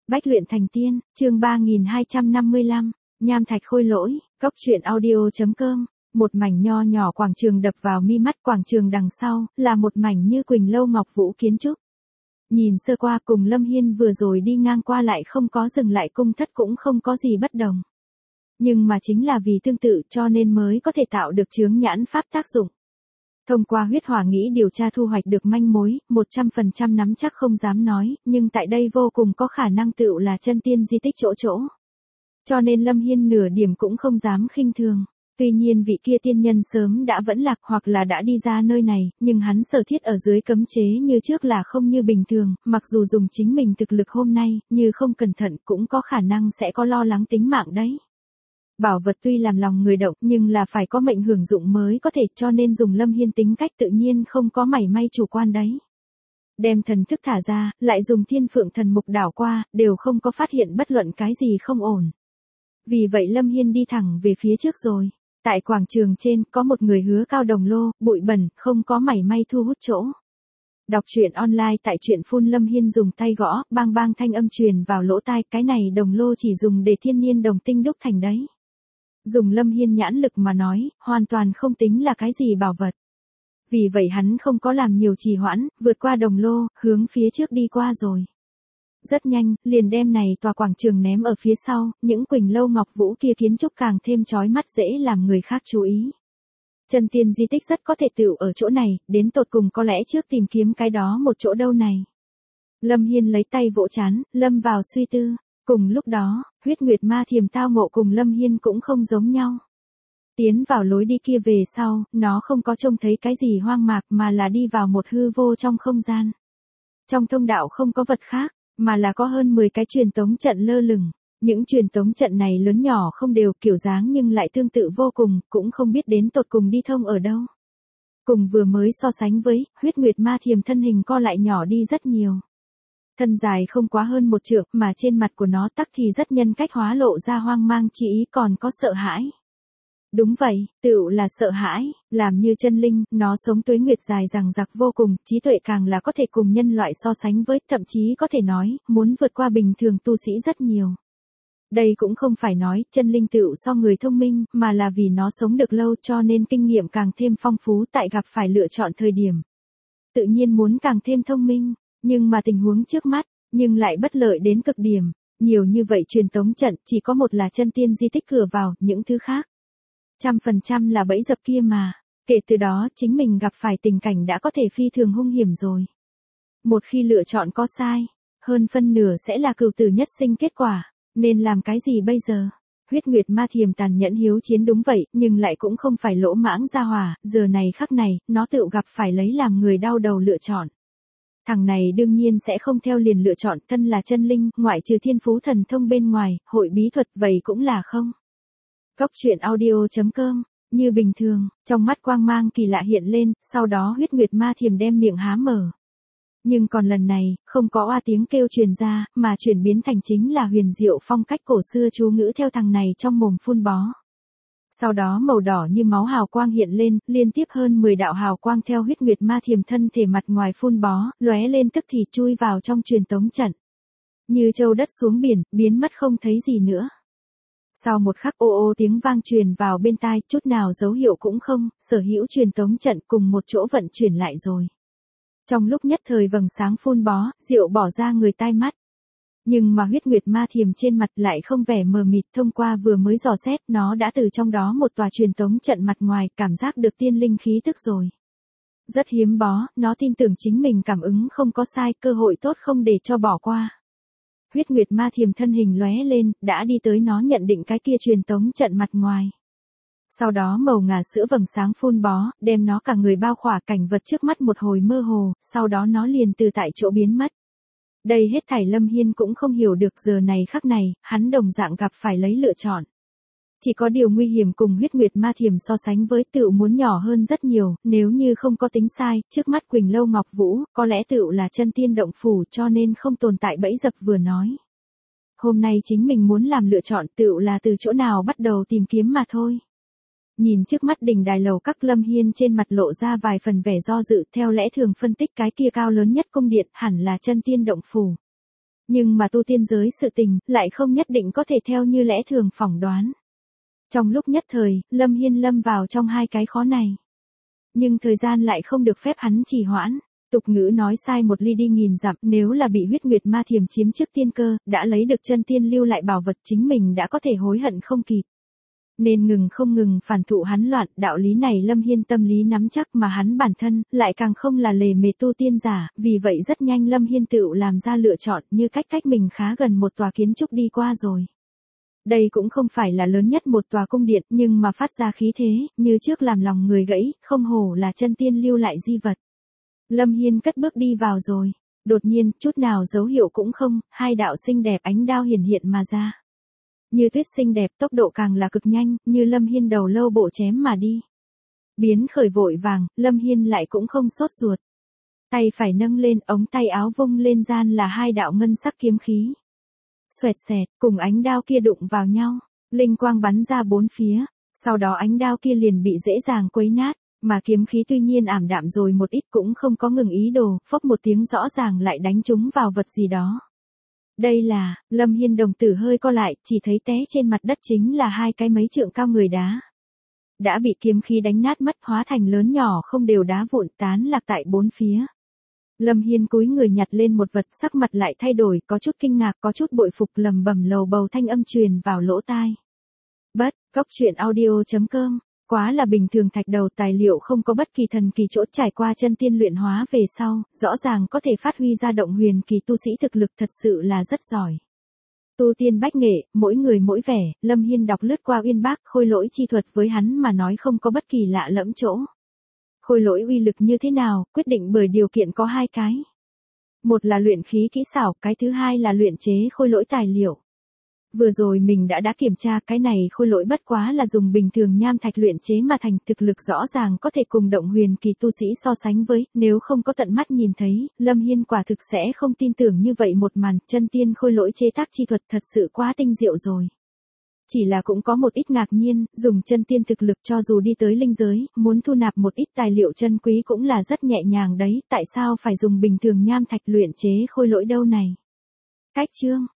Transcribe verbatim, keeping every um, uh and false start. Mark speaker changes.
Speaker 1: Bách luyện thành tiên, chương ba nghìn hai trăm năm mươi lăm, nham thạch khôi lỗi, cốc truyện audio.com. Một mảnh nho nhỏ quảng trường đập vào mi mắt, quảng trường đằng sau là một mảnh như Quỳnh Lâu Ngọc Vũ kiến trúc. Nhìn sơ qua cùng Lâm Hiên vừa rồi đi ngang qua lại không có dừng lại cung thất cũng không có gì bất đồng. Nhưng mà chính là vì tương tự cho nên mới có thể tạo được chướng nhãn pháp tác dụng. Thông qua huyết hỏa nghĩ điều tra thu hoạch được manh mối, một trăm phần trăm nắm chắc không dám nói, nhưng tại đây vô cùng có khả năng tựu là chân tiên di tích chỗ chỗ. Cho nên Lâm Hiên nửa điểm cũng không dám khinh thường. Tuy nhiên vị kia tiên nhân sớm đã vẫn lạc hoặc là đã đi ra nơi này, nhưng hắn sở thiết ở dưới cấm chế như trước là không như bình thường, mặc dù dùng chính mình thực lực hôm nay, như không cẩn thận cũng có khả năng sẽ có lo lắng tính mạng đấy. Bảo vật tuy làm lòng người động nhưng là phải có mệnh hưởng dụng mới có thể, cho nên dùng Lâm Hiên tính cách tự nhiên không có mảy may chủ quan đấy. Đem thần thức thả ra, lại dùng thiên phượng thần mục đảo qua, đều không có phát hiện bất luận cái gì không ổn. Vì vậy Lâm Hiên đi thẳng về phía trước rồi. Tại quảng trường trên có một người hứa cao đồng lô, bụi bẩn, không có mảy may thu hút chỗ. Đọc truyện online tại truyện phun. Lâm Hiên dùng tay gõ, bang bang thanh âm truyền vào lỗ tai, cái này đồng lô chỉ dùng để thiên nhiên đồng tinh đúc thành đấy. Dùng Lâm Hiên nhãn lực mà nói, hoàn toàn không tính là cái gì bảo vật. Vì vậy hắn không có làm nhiều trì hoãn, vượt qua đồng lô, hướng phía trước đi qua rồi. Rất nhanh, liền đem này tòa quảng trường ném ở phía sau, những Quỳnh Lâu Ngọc Vũ kia kiến trúc càng thêm chói mắt dễ làm người khác chú ý. Chân tiên di tích rất có thể tựu ở chỗ này, đến tột cùng có lẽ trước tìm kiếm cái đó một chỗ đâu này. Lâm Hiên lấy tay vỗ chán, lâm vào suy tư. Cùng lúc đó, huyết nguyệt ma thiềm tao ngộ cùng Lâm Hiên cũng không giống nhau. Tiến vào lối đi kia về sau, nó không có trông thấy cái gì hoang mạc mà là đi vào một hư vô trong không gian. Trong thông đạo không có vật khác, mà là có hơn mười cái truyền tống trận lơ lửng. Những truyền tống trận này lớn nhỏ không đều, kiểu dáng nhưng lại tương tự vô cùng, cũng không biết đến tột cùng đi thông ở đâu. Cùng vừa mới so sánh với, huyết nguyệt ma thiềm thân hình co lại nhỏ đi rất nhiều. Thân dài không quá hơn một trượng, mà trên mặt của nó tắc thì rất nhân cách hóa lộ ra hoang mang chi ý, còn có sợ hãi. Đúng vậy, tựu là sợ hãi, làm như chân linh, nó sống tuế nguyệt dài dằng dặc vô cùng, trí tuệ càng là có thể cùng nhân loại so sánh với, thậm chí có thể nói, muốn vượt qua bình thường tu sĩ rất nhiều. Đây cũng không phải nói, chân linh tựu so người thông minh, mà là vì nó sống được lâu cho nên kinh nghiệm càng thêm phong phú tại gặp phải lựa chọn thời điểm. Tự nhiên muốn càng thêm thông minh. Nhưng mà tình huống trước mắt, nhưng lại bất lợi đến cực điểm. Nhiều như vậy truyền tống trận, chỉ có một là chân tiên di tích cửa vào, những thứ khác. Trăm phần trăm là bẫy dập kia mà. Kể từ đó, chính mình gặp phải tình cảnh đã có thể phi thường hung hiểm rồi. Một khi lựa chọn có sai, hơn phân nửa sẽ là cửu tử nhất sinh kết quả. Nên làm cái gì bây giờ? Huyết nguyệt ma thiềm tàn nhẫn hiếu chiến đúng vậy, nhưng lại cũng không phải lỗ mãng ra hỏa. Giờ này khắc này, nó tự gặp phải lấy làm người đau đầu lựa chọn. Thằng này đương nhiên sẽ không theo liền lựa chọn, thân là chân linh, ngoại trừ thiên phú thần thông bên ngoài, hội bí thuật vậy cũng là không. Cốc truyện audio.com, như bình thường, trong mắt quang mang kỳ lạ hiện lên, sau đó huyết nguyệt ma thiềm đem miệng há mở. Nhưng còn lần này, không có oa tiếng kêu truyền ra, mà chuyển biến thành chính là huyền diệu phong cách cổ xưa chú ngữ theo thằng này trong mồm phun bó. Sau đó màu đỏ như máu hào quang hiện lên, liên tiếp hơn mười đạo hào quang theo huyết nguyệt ma thiềm thân thể mặt ngoài phun bó, lóe lên tức thì chui vào trong truyền tống trận. Như châu đất xuống biển, biến mất không thấy gì nữa. Sau một khắc ô ô tiếng vang truyền vào bên tai, chút nào dấu hiệu cũng không, sở hữu truyền tống trận cùng một chỗ vận chuyển lại rồi. Trong lúc nhất thời vầng sáng phun bó, diệu bỏ ra người tai mắt. Nhưng mà huyết nguyệt ma thiềm trên mặt lại không vẻ mờ mịt, thông qua vừa mới dò xét, nó đã từ trong đó một tòa truyền tống trận mặt ngoài, cảm giác được tiên linh khí tức rồi. Rất hiếm bó, nó tin tưởng chính mình cảm ứng không có sai, cơ hội tốt không để cho bỏ qua. Huyết nguyệt ma thiềm thân hình lóe lên, đã đi tới nó nhận định cái kia truyền tống trận mặt ngoài. Sau đó màu ngà sữa vầng sáng phun bó, đem nó cả người bao khỏa, cảnh vật trước mắt một hồi mơ hồ, sau đó nó liền từ tại chỗ biến mất. Đây hết thảy Lâm Hiên cũng không hiểu được, giờ này khắc này, hắn đồng dạng gặp phải lấy lựa chọn. Chỉ có điều nguy hiểm cùng huyết nguyệt ma thiềm so sánh với tựu muốn nhỏ hơn rất nhiều, nếu như không có tính sai, trước mắt Quỳnh Lâu Ngọc Vũ, có lẽ tựu là chân tiên động phủ cho nên không tồn tại bẫy dập vừa nói. Hôm nay chính mình muốn làm lựa chọn tựu là từ chỗ nào bắt đầu tìm kiếm mà thôi. Nhìn trước mắt đỉnh đài lầu các, Lâm Hiên trên mặt lộ ra vài phần vẻ do dự, theo lẽ thường phân tích cái kia cao lớn nhất cung điện hẳn là chân tiên động phủ. Nhưng mà tu tiên giới sự tình, lại không nhất định có thể theo như lẽ thường phỏng đoán. Trong lúc nhất thời, Lâm Hiên lâm vào trong hai cái khó này. Nhưng thời gian lại không được phép hắn trì hoãn. Tục ngữ nói sai một ly đi nghìn dặm, nếu là bị huyết nguyệt ma thiềm chiếm trước tiên cơ, đã lấy được chân tiên lưu lại bảo vật chính mình đã có thể hối hận không kịp. Nên ngừng không ngừng phản thụ hắn loạn, đạo lý này Lâm Hiên tâm lý nắm chắc mà hắn bản thân, lại càng không là lề mề tu tiên giả, vì vậy rất nhanh Lâm Hiên tự làm ra lựa chọn như cách cách mình khá gần một tòa kiến trúc đi qua rồi. Đây cũng không phải là lớn nhất một tòa cung điện, nhưng mà phát ra khí thế, như trước làm lòng người gãy, không hổ là chân tiên lưu lại di vật. Lâm Hiên cất bước đi vào rồi. Đột nhiên, chút nào dấu hiệu cũng không, hai đạo xinh đẹp ánh đao hiển hiện mà ra. Như tuyết xinh đẹp, tốc độ càng là cực nhanh, như Lâm Hiên đầu lâu bộ chém mà đi. Biến khởi vội vàng, Lâm Hiên lại cũng không sốt ruột. Tay phải nâng lên, ống tay áo vung lên gian là hai đạo ngân sắc kiếm khí. Xoẹt xẹt, cùng ánh đao kia đụng vào nhau, linh quang bắn ra bốn phía, sau đó ánh đao kia liền bị dễ dàng quấy nát, mà kiếm khí tuy nhiên ảm đạm rồi một ít cũng không có ngừng ý đồ, phốc một tiếng rõ ràng lại đánh trúng vào vật gì đó. Đây là, Lâm Hiên đồng tử hơi co lại, chỉ thấy té trên mặt đất chính là hai cái mấy trượng cao người đá. Đã bị kiếm khí đánh nát mất, hóa thành lớn nhỏ không đều đá vụn tán lạc tại bốn phía. Lâm Hiên cúi người nhặt lên một vật, sắc mặt lại thay đổi, có chút kinh ngạc, có chút bội phục, lầm bầm lầu bầu thanh âm truyền vào lỗ tai. Bất, cốc truyện audio chấm com, quá là bình thường thạch đầu tài liệu không có bất kỳ thần kỳ chỗ, trải qua chân tiên luyện hóa về sau, rõ ràng có thể phát huy ra động huyền kỳ tu sĩ thực lực thật sự là rất giỏi. Tu tiên bách nghệ, mỗi người mỗi vẻ, Lâm Hiên đọc lướt qua uyên bác khôi lỗi chi thuật với hắn mà nói không có bất kỳ lạ lẫm chỗ. Khôi lỗi uy lực như thế nào, quyết định bởi điều kiện có hai cái. Một là luyện khí kỹ xảo, cái thứ hai là luyện chế khôi lỗi tài liệu. Vừa rồi mình đã đã kiểm tra, cái này khôi lỗi bất quá là dùng bình thường nham thạch luyện chế mà thành, thực lực rõ ràng có thể cùng động huyền kỳ tu sĩ so sánh với, nếu không có tận mắt nhìn thấy, Lâm Hiên quả thực sẽ không tin tưởng như vậy một màn, chân tiên khôi lỗi chế tác chi thuật thật sự quá tinh diệu rồi. Chỉ là cũng có một ít ngạc nhiên, dùng chân tiên thực lực cho dù đi tới linh giới, muốn thu nạp một ít tài liệu chân quý cũng là rất nhẹ nhàng đấy, tại sao phải dùng bình thường nham thạch luyện chế khôi lỗi đâu này? Cách chương